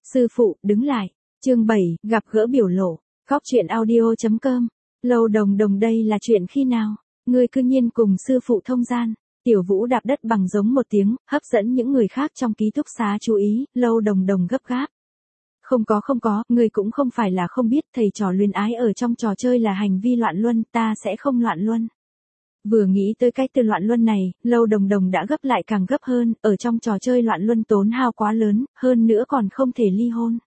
Sư phụ, đứng lại. Chương 7, gặp gỡ biểu lộ. Góc truyện audio.com. Lâu Đồng Đồng, đây là chuyện khi nào? Ngươi cư nhiên cùng sư phụ thông gian. Tiểu Vũ đạp đất bằng giống một tiếng, hấp dẫn những người khác trong ký túc xá chú ý. Lâu Đồng Đồng gấp gáp. Không có, ngươi cũng không phải là không biết thầy trò luyến ái ở trong trò chơi là hành vi loạn luân, ta sẽ không loạn luân. Vừa nghĩ tới cái từ loạn luân này, Lâu Đồng Đồng đã gấp lại càng gấp hơn, ở trong trò chơi loạn luân tốn hao quá lớn, hơn nữa còn không thể ly hôn.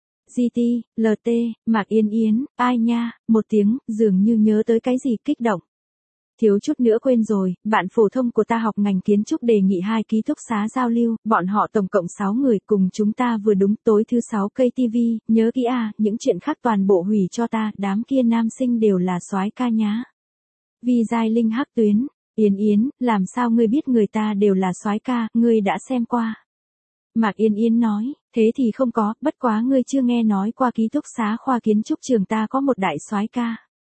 GT, LT, Mạc Yên Yến, ai nha, một tiếng, dường như nhớ tới cái gì kích động. Thiếu chút nữa quên rồi, bạn phổ thông của ta học ngành kiến trúc đề nghị 2 ký túc xá giao lưu, bọn họ tổng cộng 6 người cùng chúng ta vừa đúng tối thứ 6 cây TV, nhớ kỹ à, những chuyện khác toàn bộ hủy cho ta, đám kia nam sinh đều là soái ca nhá. Vi giai linh hắc tuyến, Yến Yến, làm sao ngươi biết người ta đều là soái ca, ngươi đã xem qua. Mạc Yên Yến nói, thế thì không có, bất quá ngươi chưa nghe nói qua ký túc xá khoa kiến trúc trường ta có một đại soái ca.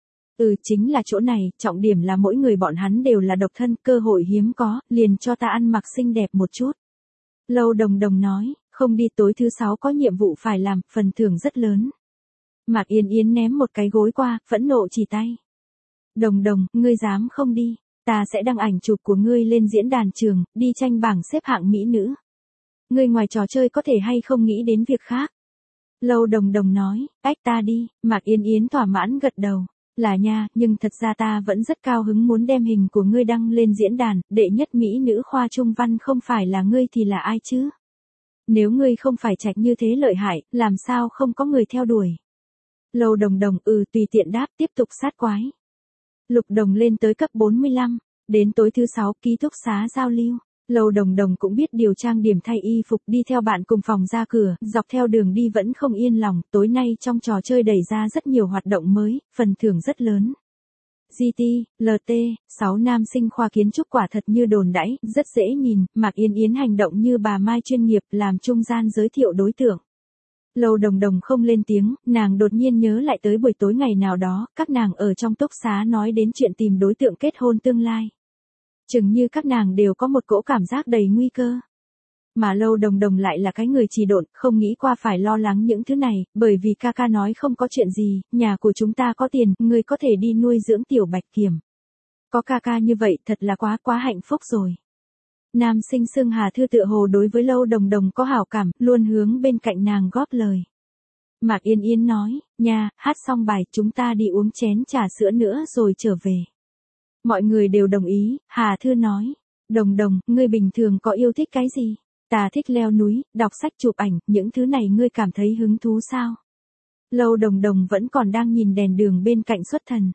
Chính là chỗ này, trọng điểm là mỗi người bọn hắn đều là độc thân, cơ hội hiếm có, liền cho ta ăn mặc xinh đẹp một chút. Lâu Đồng Đồng nói, không đi, tối thứ 6 có nhiệm vụ phải làm, phần thưởng rất lớn. Mạc Yên Yến ném một cái gối qua, phẫn nộ chỉ tay. Đồng Đồng, ngươi dám không đi, ta sẽ đăng ảnh chụp của ngươi lên diễn đàn trường, đi tranh bảng xếp hạng mỹ nữ. Ngươi ngoài trò chơi có thể hay không nghĩ đến việc khác. Lâu Đồng Đồng nói, ách ta đi, Mạc Yên Yến thỏa mãn gật đầu. Là nha, nhưng thật ra ta vẫn rất cao hứng muốn đem hình của ngươi đăng lên diễn đàn, đệ nhất mỹ nữ khoa trung văn không phải là ngươi thì là ai chứ? Nếu ngươi không phải trạch như thế lợi hại, làm sao không có người theo đuổi? Lâu Đồng Đồng, tùy tiện đáp, tiếp tục sát quái. Lục Đồng lên tới cấp 45, đến tối thứ 6 ký túc xá giao lưu. Lâu Đồng Đồng cũng biết điều trang điểm thay y phục đi theo bạn cùng phòng ra cửa, dọc theo đường đi vẫn không yên lòng, tối nay trong trò chơi đẩy ra rất nhiều hoạt động mới, phần thưởng rất lớn. GT, LT, 6 nam sinh khoa kiến trúc quả thật như đồn đãi, rất dễ nhìn, Mạc Yên Yến hành động như bà Mai chuyên nghiệp làm trung gian giới thiệu đối tượng. Lâu Đồng Đồng không lên tiếng, nàng đột nhiên nhớ lại tới buổi tối ngày nào đó, các nàng ở trong túc xá nói đến chuyện tìm đối tượng kết hôn tương lai. Chừng như các nàng đều có một cỗ cảm giác đầy nguy cơ. Mà Lâu Đồng Đồng lại là cái người trì độn, không nghĩ qua phải lo lắng những thứ này, bởi vì ca ca nói không có chuyện gì, nhà của chúng ta có tiền, người có thể đi nuôi dưỡng tiểu Bạch Kiểm. Có ca ca như vậy thật là quá hạnh phúc rồi. Nam sinh xưng Hà Thư tựa hồ đối với Lâu Đồng Đồng có hảo cảm, luôn hướng bên cạnh nàng góp lời. Mạc Yên Yến nói, nha, hát xong bài chúng ta đi uống chén trà sữa nữa rồi trở về. Mọi người đều đồng ý, Hà Thư nói. Đồng Đồng, ngươi bình thường có yêu thích cái gì? Ta thích leo núi, đọc sách chụp ảnh, những thứ này ngươi cảm thấy hứng thú sao? Lâu Đồng Đồng vẫn còn đang nhìn đèn đường bên cạnh xuất thần.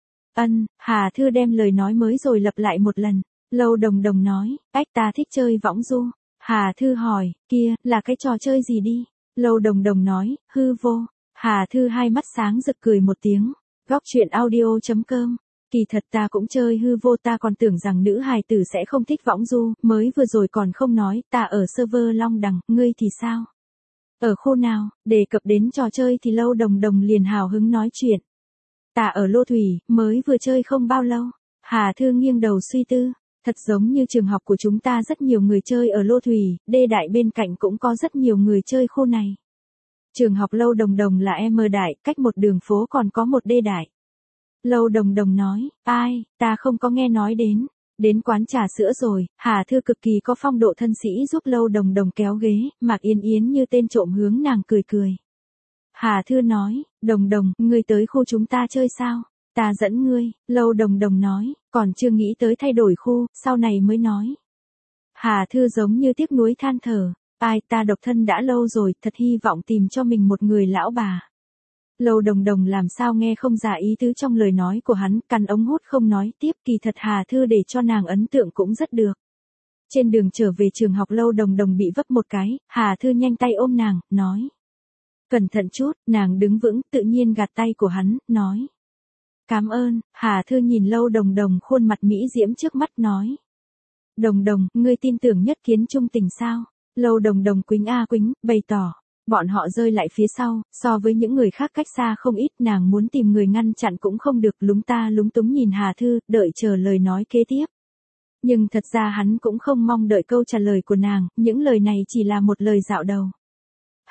Hà Thư đem lời nói mới rồi lặp lại một lần. Lâu Đồng Đồng nói, ách ta thích chơi võng du. Hà Thư hỏi, kia, là cái trò chơi gì đi? Lâu Đồng Đồng nói, hư vô. Hà Thư hai mắt sáng rực cười một tiếng. Góc truyện audio.com. Kỳ thật ta cũng chơi hư vô, ta còn tưởng rằng nữ hài tử sẽ không thích võng du, mới vừa rồi còn không nói, ta ở server Long Đằng, ngươi thì sao? Ở khu nào? Đề cập đến trò chơi thì Lâu Đồng Đồng liền hào hứng nói chuyện. Ta ở Lô Thủy, mới vừa chơi không bao lâu. Hà Thư nghiêng đầu suy tư, thật giống như trường học của chúng ta rất nhiều người chơi ở Lô Thủy, đê đại bên cạnh cũng có rất nhiều người chơi khu này. Trường học Lâu Đồng Đồng là M đại, cách một đường phố còn có một đê đại. Lâu Đồng Đồng nói, ai, ta không có nghe nói đến quán trà sữa rồi. Hà Thư cực kỳ có phong độ thân sĩ giúp Lâu Đồng Đồng kéo ghế, Mạc Yên Yến như tên trộm hướng nàng cười. Hà Thư nói, Đồng Đồng, ngươi tới khu chúng ta chơi sao? Ta dẫn ngươi. Lâu Đồng Đồng nói, còn chưa nghĩ tới thay đổi khu, sau này mới nói. Hà Thư giống như tiếc nuối than thở, ai, ta độc thân đã lâu rồi, thật hy vọng tìm cho mình một người lão bà. Lâu Đồng Đồng làm sao nghe không ra ý tứ trong lời nói của hắn, căn ống hút không nói tiếp, kỳ thật Hà Thư để cho nàng ấn tượng cũng rất được. Trên đường trở về trường học Lâu Đồng Đồng bị vấp một cái, Hà Thư nhanh tay ôm nàng, nói. Cẩn thận chút, nàng đứng vững, tự nhiên gạt tay của hắn, nói. Cảm ơn. Hà Thư nhìn Lâu Đồng Đồng khuôn mặt mỹ diễm trước mắt nói. Đồng Đồng, ngươi tin tưởng nhất kiến trung tình sao? Lâu Đồng Đồng quýnh, bày tỏ. Bọn họ rơi lại phía sau, so với những người khác cách xa không ít, nàng muốn tìm người ngăn chặn cũng không được, lúng túng nhìn Hà Thư, đợi chờ lời nói kế tiếp. Nhưng thật ra hắn cũng không mong đợi câu trả lời của nàng, những lời này chỉ là một lời dạo đầu.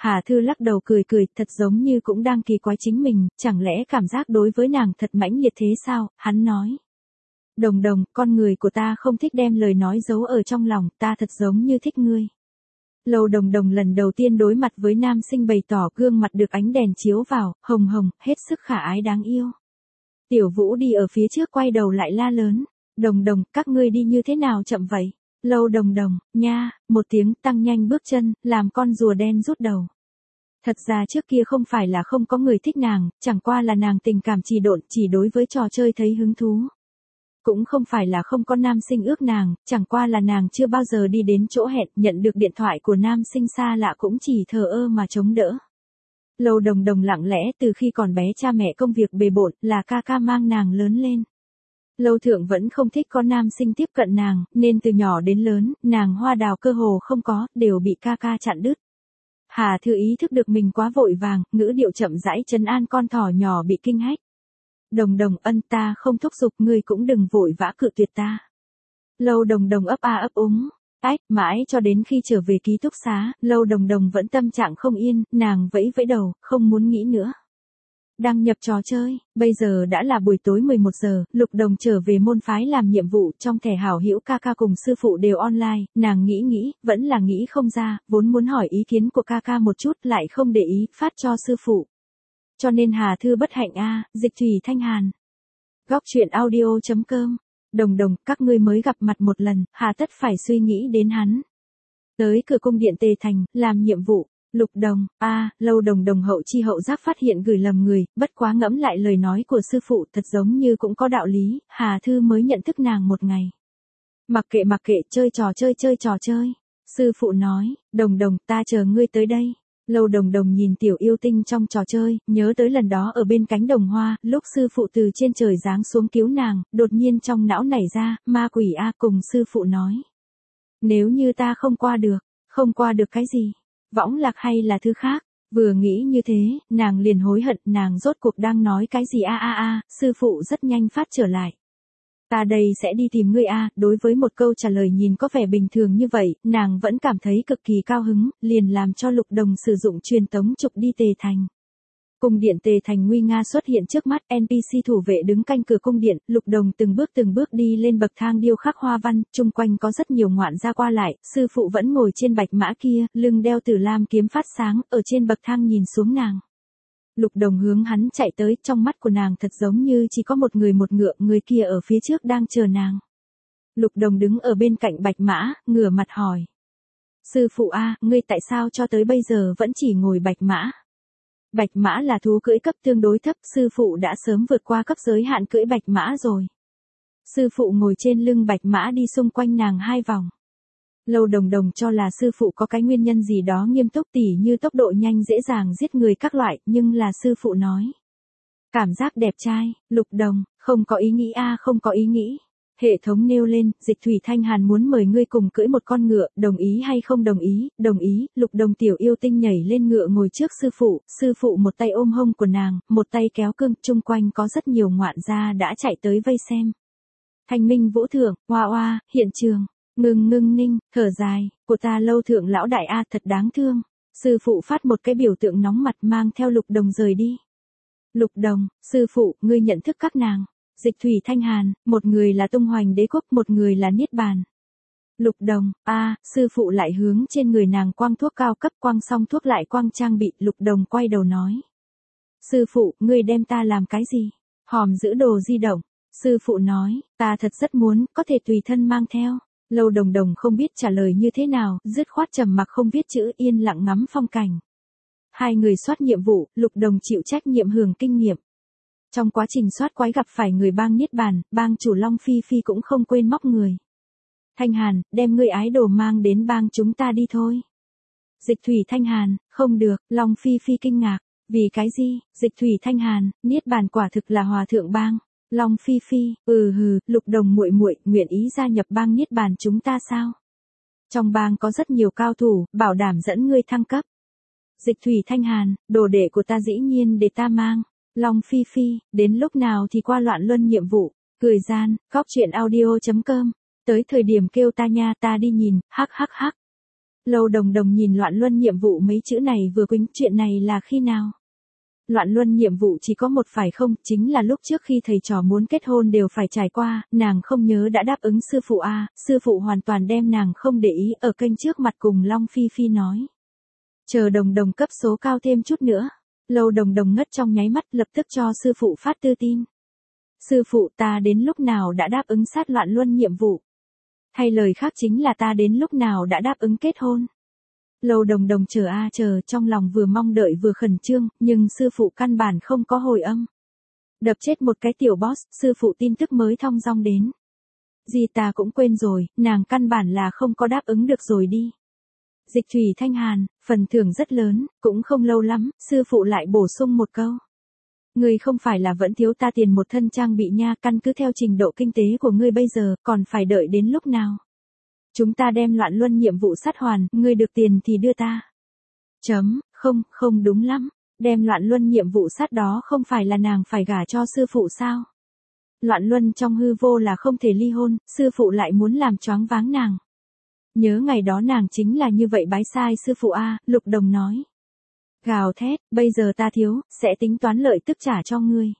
Hà Thư lắc đầu cười cười, thật giống như cũng đang kỳ quái chính mình, chẳng lẽ cảm giác đối với nàng thật mãnh liệt thế sao, hắn nói. Đồng đồng, con người của ta không thích đem lời nói giấu ở trong lòng, ta thật giống như thích ngươi. Lâu Đồng Đồng lần đầu tiên đối mặt với nam sinh bày tỏ, gương mặt được ánh đèn chiếu vào, hồng hồng, hết sức khả ái đáng yêu. Tiểu Vũ đi ở phía trước quay đầu lại la lớn. Đồng Đồng, các ngươi đi như thế nào chậm vậy? Lâu Đồng Đồng, nha, một tiếng tăng nhanh bước chân, làm con rùa đen rút đầu. Thật ra trước kia không phải là không có người thích nàng, chẳng qua là nàng tình cảm trì độn, chỉ đối với trò chơi thấy hứng thú. Cũng không phải là không có nam sinh ước nàng, chẳng qua là nàng chưa bao giờ đi đến chỗ hẹn, nhận được điện thoại của nam sinh xa lạ cũng chỉ thờ ơ mà chống đỡ. Lâu Đồng Đồng lặng lẽ từ khi còn bé cha mẹ công việc bề bộn, là ca ca mang nàng lớn lên. Lâu Thượng vẫn không thích có nam sinh tiếp cận nàng, nên từ nhỏ đến lớn, nàng hoa đào cơ hồ không có, đều bị ca ca chặn đứt. Hà Thư ý thức được mình quá vội vàng, ngữ điệu chậm rãi trấn an con thỏ nhỏ bị kinh hách. Đồng Đồng, ân, ta không thúc giục, ngươi cũng đừng vội vã cự tuyệt ta. Lâu Đồng Đồng ấp a ấp úng. Mãi cho đến khi trở về ký túc xá, Lâu Đồng Đồng vẫn tâm trạng không yên, nàng vẫy vẫy đầu, không muốn nghĩ nữa. Đăng nhập trò chơi, bây giờ đã là buổi tối 11 giờ, Lục Đồng trở về môn phái làm nhiệm vụ, trong thẻ hảo hữu ca ca cùng sư phụ đều online, nàng nghĩ, vẫn là nghĩ không ra, vốn muốn hỏi ý kiến của ca ca một chút, lại không để ý, phát cho sư phụ. Cho nên Hà Thư bất hạnh a, Dịch Thủy Thanh Hàn. Góc truyện audio.com. Đồng Đồng, các ngươi mới gặp mặt một lần, hà tất phải suy nghĩ đến hắn. Tới cửa cung điện Tề Thành, làm nhiệm vụ. Lục Đồng, Lâu Đồng Đồng hậu chi hậu giác phát hiện gửi lầm người, bất quá ngẫm lại lời nói của sư phụ thật giống như cũng có đạo lý, Hà Thư mới nhận thức nàng một ngày. Mặc kệ, chơi trò chơi. Sư phụ nói, Đồng Đồng, ta chờ ngươi tới đây. Lâu Đồng Đồng nhìn tiểu yêu tinh trong trò chơi, nhớ tới lần đó ở bên cánh đồng hoa, lúc sư phụ từ trên trời giáng xuống cứu nàng, đột nhiên trong não nảy ra, ma quỷ cùng sư phụ nói. Nếu như ta không qua được cái gì? Võng lạc hay là thứ khác? Vừa nghĩ như thế, nàng liền hối hận, nàng rốt cuộc đang nói cái gì sư phụ rất nhanh phát trở lại. Ta đây sẽ đi tìm ngươi đối với một câu trả lời nhìn có vẻ bình thường như vậy, nàng vẫn cảm thấy cực kỳ cao hứng, liền làm cho Lục Đồng sử dụng truyền tống trục đi Tề Thành. Cung điện Tề Thành nguy nga xuất hiện trước mắt, NPC thủ vệ đứng canh cửa cung điện, Lục Đồng từng bước đi lên bậc thang điêu khắc hoa văn, chung quanh có rất nhiều ngoạn gia qua lại, sư phụ vẫn ngồi trên bạch mã kia, lưng đeo Tử Lam kiếm phát sáng, ở trên bậc thang nhìn xuống nàng. Lục Đồng hướng hắn chạy tới, trong mắt của nàng thật giống như chỉ có một người một ngựa, người kia ở phía trước đang chờ nàng. Lục Đồng đứng ở bên cạnh bạch mã, ngửa mặt hỏi. Sư phụ ngươi tại sao cho tới bây giờ vẫn chỉ ngồi bạch mã? Bạch mã là thú cưỡi cấp tương đối thấp, sư phụ đã sớm vượt qua cấp giới hạn cưỡi bạch mã rồi. Sư phụ ngồi trên lưng bạch mã đi xung quanh nàng 2 vòng. Lâu Đồng Đồng cho là sư phụ có cái nguyên nhân gì đó nghiêm túc tỉ như tốc độ nhanh dễ dàng giết người các loại, nhưng là sư phụ nói. Cảm giác đẹp trai, Lục Đồng, không có ý nghĩ không có ý nghĩ. Hệ thống nêu lên, Dịch Thủy Thanh Hàn muốn mời ngươi cùng cưỡi một con ngựa, đồng ý hay không đồng ý, Lục Đồng tiểu yêu tinh nhảy lên ngựa ngồi trước sư phụ một tay ôm hông của nàng, một tay kéo cương, chung quanh có rất nhiều ngoạn gia đã chạy tới vây xem. Thanh minh vũ thượng, hoa, hiện trường, ngưng ninh, thở dài, của ta Lâu thượng lão đại thật đáng thương. Sư phụ phát một cái biểu tượng nóng mặt mang theo Lục Đồng rời đi. Lục Đồng, sư phụ, ngươi nhận thức các nàng. Dịch Thủy Thanh Hàn, một người là tung hoành đế quốc, một người là niết bàn. Lục Đồng, sư phụ lại hướng trên người nàng quang thuốc cao cấp, quang xong thuốc lại quang trang bị, Lục Đồng quay đầu nói. Sư phụ, ngươi đem ta làm cái gì? Hòm giữ đồ di động. Sư phụ nói, ta thật rất muốn, có thể tùy thân mang theo. Lâu Đồng Đồng không biết trả lời như thế nào, dứt khoát trầm mặc không viết chữ, yên lặng ngắm phong cảnh. Hai người soát nhiệm vụ, Lục Đồng chịu trách nhiệm hưởng kinh nghiệm. Trong quá trình soát quái gặp phải người bang niết bàn, bang chủ Long Phi Phi cũng không quên móc người. Thanh Hàn, đem ngươi ái đồ mang đến bang chúng ta đi thôi. Dịch Thủy Thanh Hàn, không được, Long Phi Phi kinh ngạc. Vì cái gì? Dịch Thủy Thanh Hàn, niết bàn quả thực là hòa thượng bang. Long Phi Phi, Lục Đồng muội nguyện ý gia nhập bang niết bàn chúng ta sao? Trong bang có rất nhiều cao thủ, bảo đảm dẫn ngươi thăng cấp. Dịch Thủy Thanh Hàn, đồ đệ của ta dĩ nhiên để ta mang. Long Phi Phi, đến lúc nào thì qua loạn luân nhiệm vụ, cười gian, góc truyện audio.com, tới thời điểm kêu ta nha ta đi nhìn, hắc. Lâu Đồng Đồng nhìn loạn luân nhiệm vụ mấy chữ này vừa quĩnh, chuyện này là khi nào? Loạn luân nhiệm vụ chỉ có một phải không, chính là lúc trước khi thầy trò muốn kết hôn đều phải trải qua, nàng không nhớ đã đáp ứng sư phụ sư phụ hoàn toàn đem nàng không để ý, ở kênh trước mặt cùng Long Phi Phi nói. Chờ Đồng Đồng cấp số cao thêm chút nữa. Lâu Đồng Đồng ngất trong nháy mắt, lập tức cho sư phụ phát tư tin. Sư phụ, ta đến lúc nào đã đáp ứng sát loạn luân nhiệm vụ? Hay lời khác chính là ta đến lúc nào đã đáp ứng kết hôn? Lâu Đồng Đồng chờ, trong lòng vừa mong đợi vừa khẩn trương, nhưng sư phụ căn bản không có hồi âm. Đập chết một cái tiểu boss, sư phụ tin tức mới thong dong đến. Gì ta cũng quên rồi, nàng căn bản là không có đáp ứng được rồi đi. Dịch Thủy Thanh Hàn, phần thưởng rất lớn, cũng không lâu lắm, sư phụ lại bổ sung một câu. Ngươi không phải là vẫn thiếu ta tiền một thân trang bị nha, căn cứ theo trình độ kinh tế của ngươi bây giờ, còn phải đợi đến lúc nào? Chúng ta đem loạn luân nhiệm vụ sát hoàn, ngươi được tiền thì đưa ta. Không đúng lắm, đem loạn luân nhiệm vụ sát đó không phải là nàng phải gả cho sư phụ sao? Loạn luân trong hư vô là không thể ly hôn, sư phụ lại muốn làm choáng váng nàng. Nhớ ngày đó nàng chính là như vậy bái sai sư phụ Lục Đồng nói. Gào thét, bây giờ ta thiếu, sẽ tính toán lợi tức trả cho ngươi.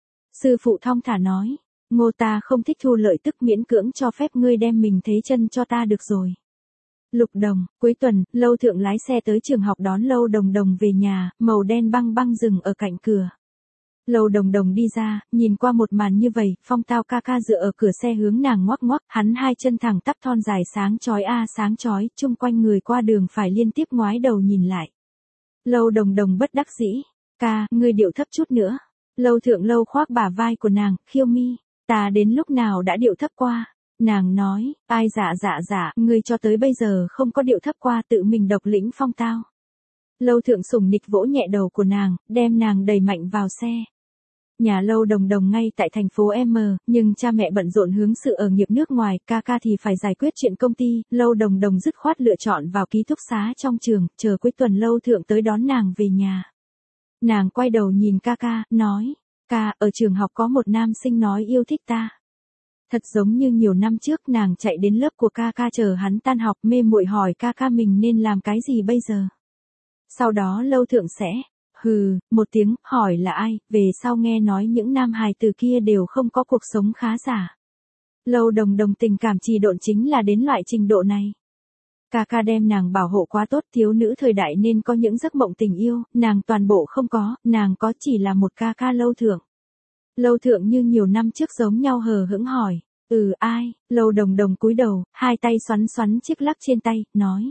Sư phụ thong thả nói, Ngô ta không thích thu lợi tức, miễn cưỡng cho phép ngươi đem mình thế chân cho ta được rồi. Lục Đồng, cuối tuần, Lâu Thượng lái xe tới trường học đón Lâu Đồng Đồng về nhà, màu đen băng băng dừng ở cạnh cửa. Lâu Đồng Đồng đi ra, nhìn qua một màn như vậy, Phong Tao ca ca dựa ở cửa xe hướng nàng ngoắc ngoắc, hắn hai chân thẳng tắp thon dài sáng chói sáng chói, chung quanh người qua đường phải liên tiếp ngoái đầu nhìn lại. Lâu Đồng Đồng bất đắc dĩ, ca, ngươi điệu thấp chút nữa. Lâu Thượng Lâu khoác bả vai của nàng, khiêu mi, ta đến lúc nào đã điệu thấp qua. Nàng nói, ai dạ, ngươi cho tới bây giờ không có điệu thấp qua, tự mình độc lĩnh Phong Tao. Lâu Thượng sủng nịch vỗ nhẹ đầu của nàng, đem nàng đẩy mạnh vào xe. Nhà Lâu Đồng Đồng ngay tại thành phố M, nhưng cha mẹ bận rộn hướng sự ở nghiệp nước ngoài, ca ca thì phải giải quyết chuyện công ty, Lâu Đồng Đồng dứt khoát lựa chọn vào ký túc xá trong trường, chờ cuối tuần Lâu Thượng tới đón nàng về nhà. Nàng quay đầu nhìn ca ca, nói, ca, ở trường học có một nam sinh nói yêu thích ta. Thật giống như nhiều năm trước nàng chạy đến lớp của ca ca chờ hắn tan học, mê muội hỏi ca ca mình nên làm cái gì bây giờ. Sau đó Lâu Thượng sẽ một tiếng, hỏi là ai, về sau nghe nói những nam hài từ kia đều không có cuộc sống khá giả. Lâu Đồng Đồng tình cảm trì độn chính là đến loại trình độ này. Ca ca đem nàng bảo hộ quá tốt, thiếu nữ thời đại nên có những giấc mộng tình yêu, nàng toàn bộ không có, nàng có chỉ là một ca ca Lâu Thượng. Lâu Thượng như nhiều năm trước giống nhau hờ hững hỏi, ai, Lâu Đồng Đồng cúi đầu, hai tay xoắn chiếc lắc trên tay, nói.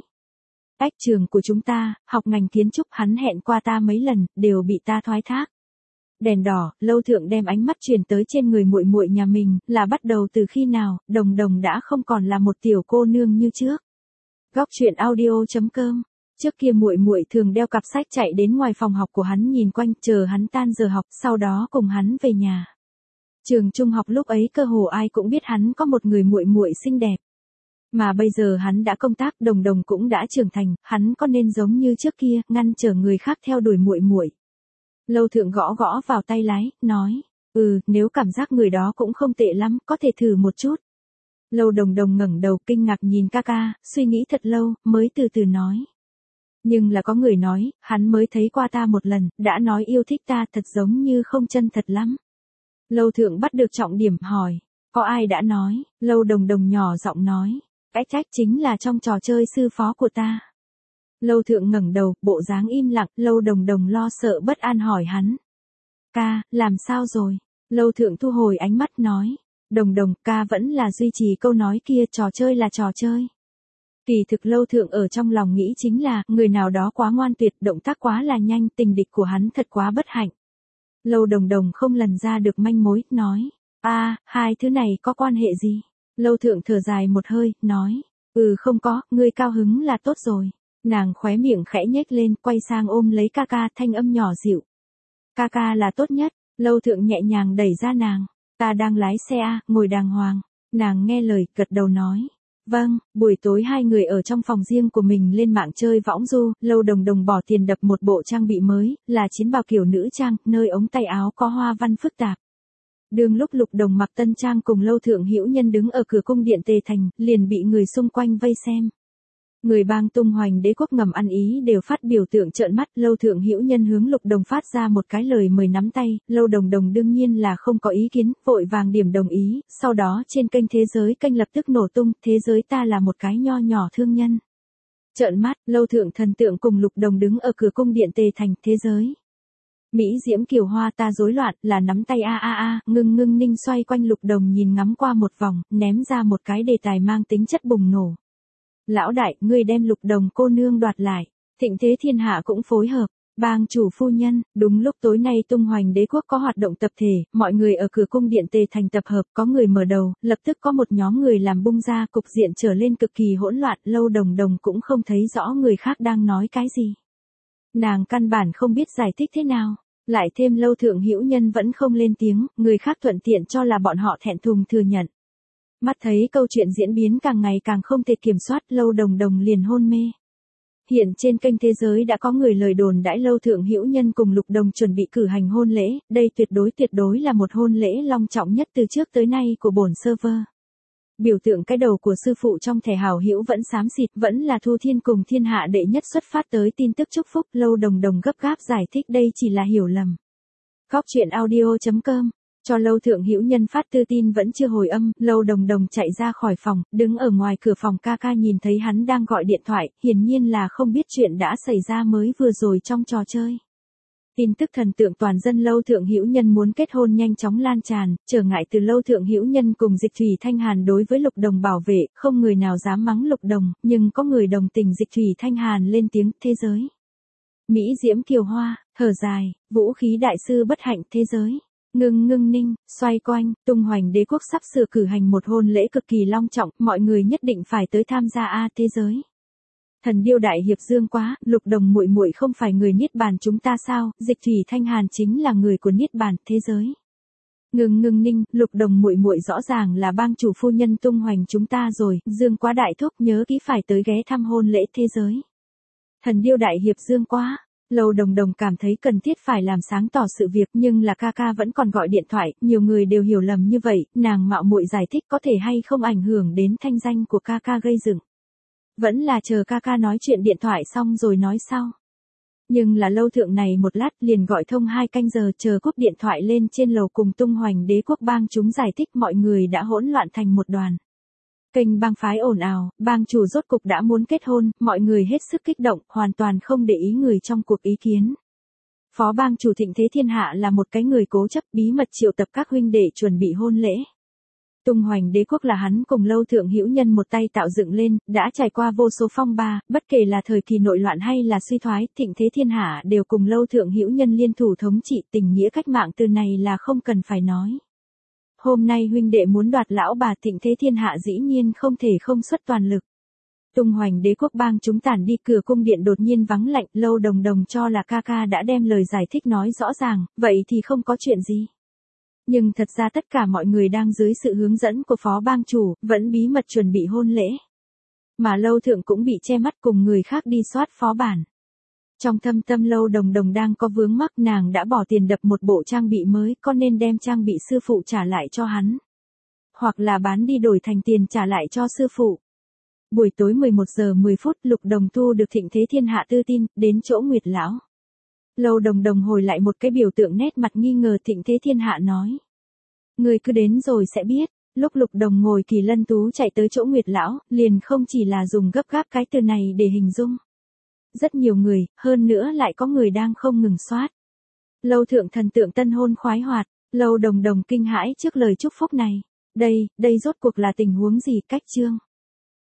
Trường của chúng ta, học ngành kiến trúc, hắn hẹn qua ta mấy lần, đều bị ta thoái thác. Đèn đỏ, Lâu Thượng đem ánh mắt truyền tới trên người muội muội nhà mình, là bắt đầu từ khi nào, Đồng Đồng đã không còn là một tiểu cô nương như trước. Góc truyện audio.com. Trước kia muội muội thường đeo cặp sách chạy đến ngoài phòng học của hắn nhìn quanh, chờ hắn tan giờ học, sau đó cùng hắn về nhà. Trường trung học lúc ấy cơ hồ ai cũng biết hắn có một người muội muội xinh đẹp. Mà bây giờ hắn đã công tác, Đồng Đồng cũng đã trưởng thành, hắn có nên giống như trước kia, ngăn trở người khác theo đuổi muội muội. Lâu Thượng gõ vào tay lái, nói, nếu cảm giác người đó cũng không tệ lắm, có thể thử một chút. Lâu Đồng Đồng ngẩng đầu kinh ngạc nhìn ca ca, suy nghĩ thật lâu, mới từ từ nói. Nhưng là có người nói, hắn mới thấy qua ta một lần, đã nói yêu thích ta, thật giống như không chân thật lắm. Lâu Thượng bắt được trọng điểm, hỏi, có ai đã nói? Lâu Đồng Đồng nhỏ giọng nói. Trách chính là trong trò chơi sư phó của ta. Lâu Thượng ngẩng đầu, bộ dáng im lặng, Lâu Đồng Đồng lo sợ bất an hỏi hắn. Ca, làm sao rồi? Lâu Thượng thu hồi ánh mắt nói. Đồng Đồng, ca vẫn là duy trì câu nói kia, trò chơi là trò chơi. Kỳ thực Lâu Thượng ở trong lòng nghĩ chính là, người nào đó quá ngoan tuyệt, động tác quá là nhanh, tình địch của hắn thật quá bất hạnh. Lâu Đồng Đồng không lần ra được manh mối, nói. Hai thứ này có quan hệ gì? Lâu Thượng thở dài một hơi, nói. Không có, ngươi cao hứng là tốt rồi. Nàng khóe miệng khẽ nhếch lên, quay sang ôm lấy ca ca, thanh âm nhỏ dịu. Ca ca là tốt nhất. Lâu Thượng nhẹ nhàng đẩy ra nàng. Ta đang lái xe ngồi đàng hoàng. Nàng nghe lời, gật đầu nói. Vâng, buổi tối hai người ở trong phòng riêng của mình lên mạng chơi võng du, Lâu Đồng Đồng bỏ tiền đập một bộ trang bị mới, là chiến bào kiểu nữ trang, nơi ống tay áo có hoa văn phức tạp. Đường lúc Lục Đồng mặc tân trang cùng Lâu Thượng hữu nhân đứng ở cửa cung điện Tề Thành, liền bị người xung quanh vây xem. Người bang tung hoành đế quốc ngầm ăn ý đều phát biểu tượng trợn mắt, Lâu Thượng Hữu Nhân hướng Lục Đồng phát ra một cái lời mời nắm tay, Lâu Đồng Đồng đương nhiên là không có ý kiến, vội vàng điểm đồng ý, sau đó trên kênh Thế Giới kênh lập tức nổ tung, thế giới ta là một cái nho nhỏ thương nhân. Trợn mắt, Lâu Thượng thần tượng cùng Lục Đồng đứng ở cửa cung điện Tề Thành, thế giới. Mỹ diễm kiều hoa ta rối loạn, là nắm tay ngưng ngưng ninh xoay quanh Lục Đồng nhìn ngắm qua một vòng, ném ra một cái đề tài mang tính chất bùng nổ. Lão đại, ngươi đem Lục Đồng cô nương đoạt lại. Thịnh Thế Thiên Hạ cũng phối hợp. Bang chủ phu nhân, đúng lúc tối nay tung hoành đế quốc có hoạt động tập thể, mọi người ở cửa cung điện Tề Thành tập hợp, có người mở đầu, lập tức có một nhóm người làm bung ra, cục diện trở lên cực kỳ hỗn loạn, Lâu Đồng Đồng cũng không thấy rõ người khác đang nói cái gì. Nàng căn bản không biết giải thích thế nào, lại thêm Lâu Thượng Hữu Nhân vẫn không lên tiếng, người khác thuận tiện cho là bọn họ thẹn thùng thừa nhận. Mắt thấy câu chuyện diễn biến càng ngày càng không thể kiểm soát, Lâu Đồng Đồng liền hôn mê. Hiện trên kênh Thế Giới đã có người lời đồn đãi Lâu Thượng Hữu Nhân cùng Lục Đồng chuẩn bị cử hành hôn lễ, đây tuyệt đối là một hôn lễ long trọng nhất từ trước tới nay của bổn server. Biểu tượng cái đầu của sư phụ trong thẻ hào hữu vẫn xám xịt, vẫn là Thu Thiên cùng Thiên Hạ đệ nhất xuất phát tới tin tức chúc phúc, Lâu Đồng Đồng gấp gáp giải thích đây chỉ là hiểu lầm. Góc truyện audio.com Cho Lâu Thượng Hữu Nhân phát thư tin vẫn chưa hồi âm, Lâu Đồng Đồng chạy ra khỏi phòng, đứng ở ngoài cửa phòng ca ca nhìn thấy hắn đang gọi điện thoại, hiển nhiên là không biết chuyện đã xảy ra mới vừa rồi trong trò chơi. Tin tức thần tượng toàn dân Lâu Thượng Hữu Nhân muốn kết hôn nhanh chóng lan tràn, trở ngại từ Lâu Thượng Hữu Nhân cùng Dịch Thủy Thanh Hàn đối với Lục Đồng bảo vệ, không người nào dám mắng Lục Đồng, nhưng có người đồng tình Dịch Thủy Thanh Hàn lên tiếng, thế giới. Mỹ diễm kiều hoa, thở dài, vũ khí đại sư bất hạnh, thế giới. Ngưng ngưng ninh, xoay quanh, tung hoành đế quốc sắp sửa cử hành một hôn lễ cực kỳ long trọng, mọi người nhất định phải tới tham gia thế giới. Thần điêu đại hiệp dương quá, Lục Đồng muội muội không phải người Niết Bàn chúng ta sao, Dịch Thủy Thanh Hàn chính là người của Niết Bàn, thế giới. Ngưng ngưng ninh, Lục Đồng muội muội rõ ràng là bang chủ phu nhân tung hoành chúng ta rồi, dương quá đại thúc nhớ kỹ phải tới ghé thăm hôn lễ thế giới. Thần điêu đại hiệp dương quá. Lâu Đồng Đồng cảm thấy cần thiết phải làm sáng tỏ sự việc nhưng là ca ca vẫn còn gọi điện thoại, nhiều người đều hiểu lầm như vậy, nàng mạo muội giải thích có thể hay không ảnh hưởng đến thanh danh của ca ca gây dựng. Vẫn là chờ ca ca nói chuyện điện thoại xong rồi nói sau. Nhưng là Lâu Thượng này một lát liền gọi thông 2 canh giờ chờ cúp điện thoại lên trên lầu cùng tung hoành đế quốc bang chúng giải thích mọi người đã hỗn loạn thành một đoàn. Kênh bang phái ồn ào, bang chủ rốt cục đã muốn kết hôn, mọi người hết sức kích động, hoàn toàn không để ý người trong cuộc ý kiến. Phó bang chủ Thịnh Thế Thiên Hạ là một cái người cố chấp bí mật triệu tập các huynh đệ chuẩn bị hôn lễ. Tung hoành đế quốc là hắn cùng Lâu Thượng Hữu Nhân một tay tạo dựng lên, đã trải qua vô số phong ba, bất kể là thời kỳ nội loạn hay là suy thoái, Thịnh Thế Thiên Hạ đều cùng Lâu Thượng Hữu Nhân liên thủ thống trị, tình nghĩa cách mạng từ này là không cần phải nói. Hôm nay huynh đệ muốn đoạt lão bà Thịnh Thế Thiên Hạ dĩ nhiên không thể không xuất toàn lực. Tung hoành đế quốc bang chúng tản đi, cửa cung điện đột nhiên vắng lạnh, Lâu Đồng Đồng cho là ca ca đã đem lời giải thích nói rõ ràng, vậy thì không có chuyện gì. Nhưng thật ra tất cả mọi người đang dưới sự hướng dẫn của phó bang chủ, vẫn bí mật chuẩn bị hôn lễ. Mà Lâu Thượng cũng bị che mắt cùng người khác đi soát phó bản. Trong thâm tâm Lâu Đồng Đồng đang có vướng mắc, nàng đã bỏ tiền đập một bộ trang bị mới, có nên đem trang bị sư phụ trả lại cho hắn. Hoặc là bán đi đổi thành tiền trả lại cho sư phụ. Buổi tối 11 giờ 10 phút Lục Đồng thu được Thịnh Thế Thiên Hạ thư tin, đến chỗ Nguyệt Lão. Lâu Đồng Đồng hồi lại một cái biểu tượng nét mặt nghi ngờ, Thịnh Thế Thiên Hạ nói. Người cứ đến rồi sẽ biết. Lúc Lục Đồng ngồi Kỳ Lân Tú chạy tới chỗ Nguyệt Lão, liền không chỉ là dùng gấp gáp cái từ này để hình dung. Rất nhiều người, hơn nữa lại có người đang không ngừng soát. Lâu Thượng thần tượng tân hôn khoái hoạt, Lâu Đồng Đồng kinh hãi trước lời chúc phúc này. Đây rốt cuộc là tình huống gì, cách chương.